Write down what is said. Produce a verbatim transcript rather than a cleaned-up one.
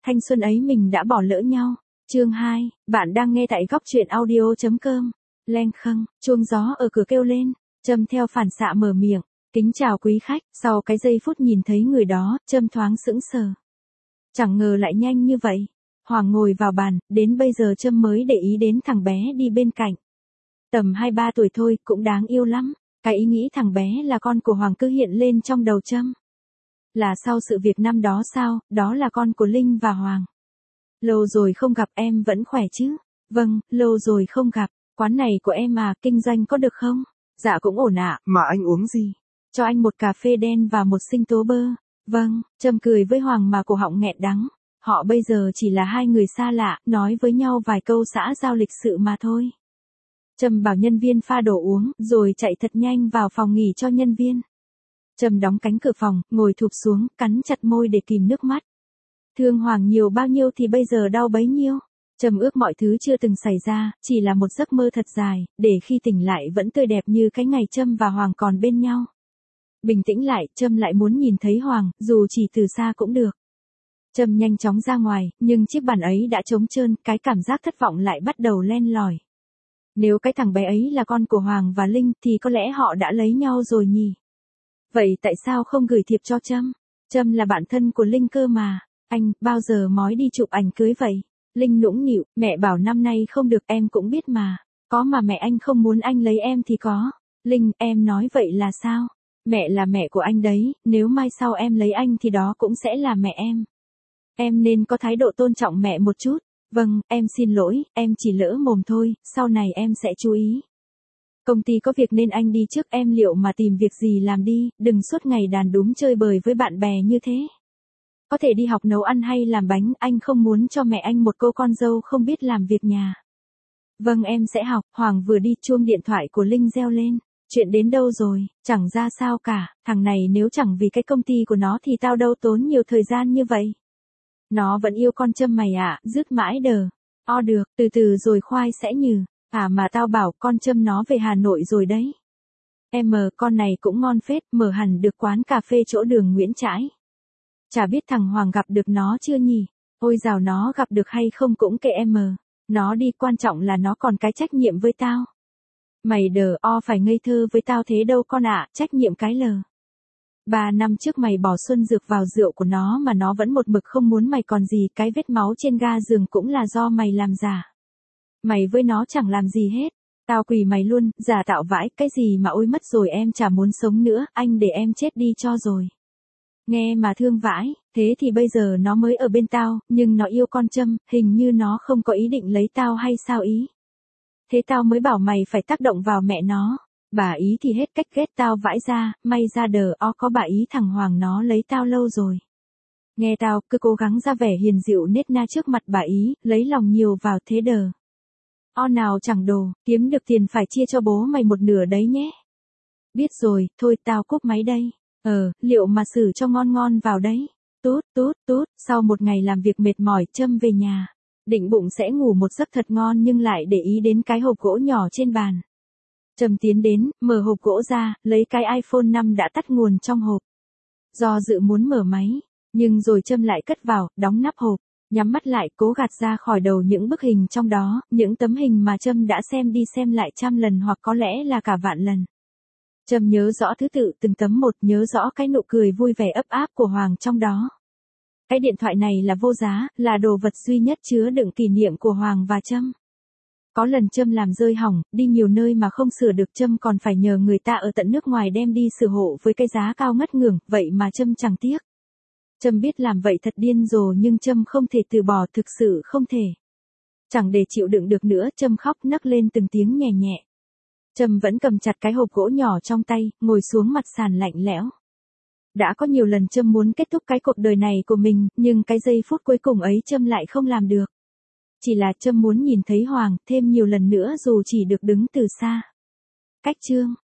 thanh xuân ấy mình đã bỏ lỡ nhau. Chương hai, bạn đang nghe tại góc truyện audio chấm com. Leng khâng, chuông gió ở cửa kêu lên, Trâm theo phản xạ mở miệng, kính chào quý khách, sau cái giây phút nhìn thấy người đó, Trâm thoáng sững sờ. Chẳng ngờ lại nhanh như vậy. Hoàng ngồi vào bàn, đến bây giờ Trâm mới để ý đến thằng bé đi bên cạnh. Tầm hai ba tuổi thôi, cũng đáng yêu lắm. Cái ý nghĩ thằng bé là con của Hoàng cứ hiện lên trong đầu Trâm. Là sau sự việc năm đó sao, đó là con của Linh và Hoàng. Lâu rồi không gặp, em vẫn khỏe chứ? Vâng, lâu rồi không gặp. Quán này của em à, kinh doanh có được không? Dạ cũng ổn ạ. Mà anh uống gì? Cho anh một cà phê đen và một sinh tố bơ. Vâng, Trâm cười với Hoàng mà cổ họng nghẹn đắng. Họ bây giờ chỉ là hai người xa lạ, nói với nhau vài câu xã giao lịch sự mà thôi. Trâm bảo nhân viên pha đồ uống, rồi chạy thật nhanh vào phòng nghỉ cho nhân viên. Trâm đóng cánh cửa phòng, ngồi thụp xuống, cắn chặt môi để kìm nước mắt. Thương Hoàng nhiều bao nhiêu thì bây giờ đau bấy nhiêu. Trâm ước mọi thứ chưa từng xảy ra, chỉ là một giấc mơ thật dài, để khi tỉnh lại vẫn tươi đẹp như cái ngày Trâm và Hoàng còn bên nhau. Bình tĩnh lại, Trâm lại muốn nhìn thấy Hoàng, dù chỉ từ xa cũng được. Trâm nhanh chóng ra ngoài, nhưng chiếc bàn ấy đã trống trơn, cái cảm giác thất vọng lại bắt đầu len lỏi. Nếu cái thằng bé ấy là con của Hoàng và Linh thì có lẽ họ đã lấy nhau rồi nhỉ? Vậy tại sao không gửi thiệp cho Trâm? Trâm là bạn thân của Linh cơ mà. Anh, bao giờ mói đi chụp ảnh cưới vậy? Linh nũng nịu, mẹ bảo năm nay không được em cũng biết mà. Có mà mẹ anh không muốn anh lấy em thì có. Linh, em nói vậy là sao? Mẹ là mẹ của anh đấy, nếu mai sau em lấy anh thì đó cũng sẽ là mẹ em. Em nên có thái độ tôn trọng mẹ một chút. Vâng, em xin lỗi, em chỉ lỡ mồm thôi, sau này em sẽ chú ý. Công ty có việc nên anh đi trước, em liệu mà tìm việc gì làm đi, đừng suốt ngày đàn đúm chơi bời với bạn bè như thế. Có thể đi học nấu ăn hay làm bánh, anh không muốn cho mẹ anh một cô con dâu không biết làm việc nhà. Vâng em sẽ học. Hoàng vừa đi, chuông điện thoại của Linh reo lên. Chuyện đến đâu rồi? Chẳng ra sao cả, thằng này nếu chẳng vì cái công ty của nó thì tao đâu tốn nhiều thời gian như vậy. Nó vẫn yêu con Trâm mày ạ, à, dứt mãi đờ. O được, từ từ rồi khoai sẽ nhừ. À mà tao bảo con Trâm nó về Hà Nội rồi đấy. Em mờ, con này cũng ngon phết, mở hẳn được quán cà phê chỗ đường Nguyễn Trãi. Chả biết thằng Hoàng gặp được nó chưa nhỉ? Ôi dào, nó gặp được hay không cũng kệ em mờ. Nó đi, quan trọng là nó còn cái trách nhiệm với tao. Mày đờ o phải ngây thơ với tao thế đâu con ạ, trách nhiệm cái lờ. Ba năm trước mày bỏ xuân dược vào rượu của nó mà nó vẫn một mực không muốn mày còn gì, cái vết máu trên ga giường cũng là do mày làm giả. Mày với nó chẳng làm gì hết. Tao quỳ mày luôn, giả tạo vãi, cái gì mà ôi mất rồi em chả muốn sống nữa, anh để em chết đi cho rồi. Nghe mà thương vãi, thế thì bây giờ nó mới ở bên tao, nhưng nó yêu con Trâm, hình như nó không có ý định lấy tao hay sao ý. Thế tao mới bảo mày phải tác động vào mẹ nó. Bà ý thì hết cách ghét tao vãi ra, may ra đờ o có bà ý thằng Hoàng nó lấy tao lâu rồi. Nghe tao, cứ cố gắng ra vẻ hiền dịu nết na trước mặt bà ý, lấy lòng nhiều vào thế đờ. O nào chẳng đồ, kiếm được tiền phải chia cho bố mày một nửa đấy nhé. Biết rồi, thôi tao cúp máy đây. Ờ, liệu mà xử cho ngon ngon vào đấy. Tút, tút, tút, sau một ngày làm việc mệt mỏi, Trâm về nhà. Định bụng sẽ ngủ một giấc thật ngon nhưng lại để ý đến cái hộp gỗ nhỏ trên bàn. Trâm tiến đến, mở hộp gỗ ra, lấy cái iPhone năm đã tắt nguồn trong hộp. Do dự muốn mở máy, nhưng rồi Trâm lại cất vào, đóng nắp hộp, nhắm mắt lại, cố gạt ra khỏi đầu những bức hình trong đó, những tấm hình mà Trâm đã xem đi xem lại trăm lần hoặc có lẽ là cả vạn lần. Trâm nhớ rõ thứ tự từng tấm một, nhớ rõ cái nụ cười vui vẻ ấp áp của Hoàng trong đó. Cái điện thoại này là vô giá, là đồ vật duy nhất chứa đựng kỷ niệm của Hoàng và Trâm. Có lần Trâm làm rơi hỏng, đi nhiều nơi mà không sửa được, Trâm còn phải nhờ người ta ở tận nước ngoài đem đi sửa hộ với cái giá cao ngất ngưởng, vậy mà Trâm chẳng tiếc. Trâm biết làm vậy thật điên rồ nhưng Trâm không thể từ bỏ, thực sự không thể. Chẳng để chịu đựng được nữa, Trâm khóc nấc lên từng tiếng nhẹ nhẹ. Trâm vẫn cầm chặt cái hộp gỗ nhỏ trong tay, ngồi xuống mặt sàn lạnh lẽo. Đã có nhiều lần Trâm muốn kết thúc cái cuộc đời này của mình, nhưng cái giây phút cuối cùng ấy Trâm lại không làm được. Chỉ là Trâm muốn nhìn thấy Hoàng thêm nhiều lần nữa dù chỉ được đứng từ xa. Cách chương